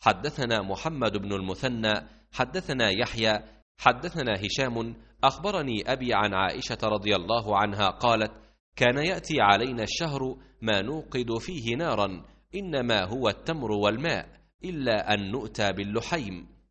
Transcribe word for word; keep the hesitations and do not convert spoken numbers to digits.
حدثنا محمد بن المثنى حدثنا يحيى حدثنا هشام أخبرني أبي عن عائشة رضي الله عنها قالت: كان يأتي علينا الشهر ما نوقد فيه نارا، إنما هو التمر والماء، إلا أن نؤتى باللحيم.